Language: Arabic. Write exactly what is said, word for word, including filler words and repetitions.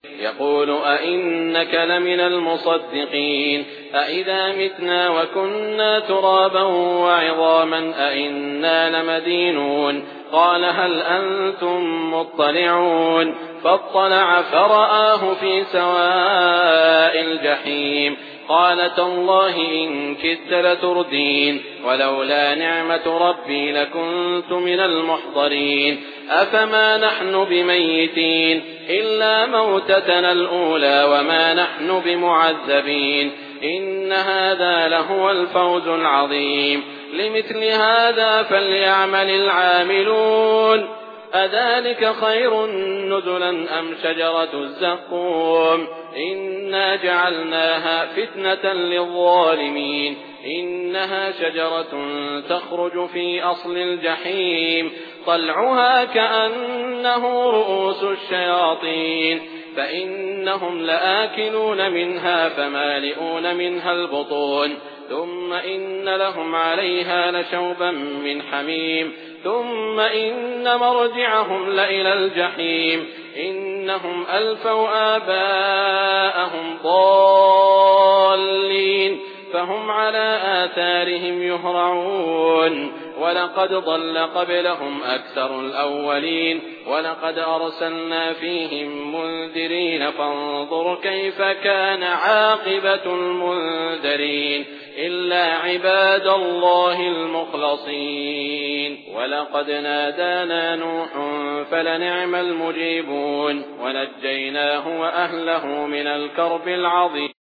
يقول أئنك لمن المصدقين أئذا متنا وكنا ترابا وعظاما أئنا لمدينون قال هل أنتم مطلعون فاطلع فرآه في سواء الجحيم قال تالله إن كدت لتردين ولولا نعمة ربي لكنت من المحضرين أفما نحن بميتين إلا موتتنا الأولى وما نحن بمعذبين إن هذا لهو الفوز العظيم لمثل هذا فليعمل العاملون أذلك خير نزلا أم شجرة الزقوم إنا جعلناها فتنة للظالمين إنها شجرة تخرج في أصل الجحيم طلعها كأنه رؤوس الشياطين فإنهم لآكلون منها فمالئون منها البطون ثم إن لهم عليها لشوبا من حميم ثم إن مرجعهم لإلى الجحيم إنهم ألفوا آباءهم ضالين فهم على آثارهم يهرعون ولقد ضل قبلهم أكثر الأولين ولقد أرسلنا فيهم منذرين فانظر كيف كان عاقبة المنذرين إلا عباد الله المخلصين ولقد نادانا نوح فلنعم المجيبون ونجيناه وأهله من الكرب العظيم.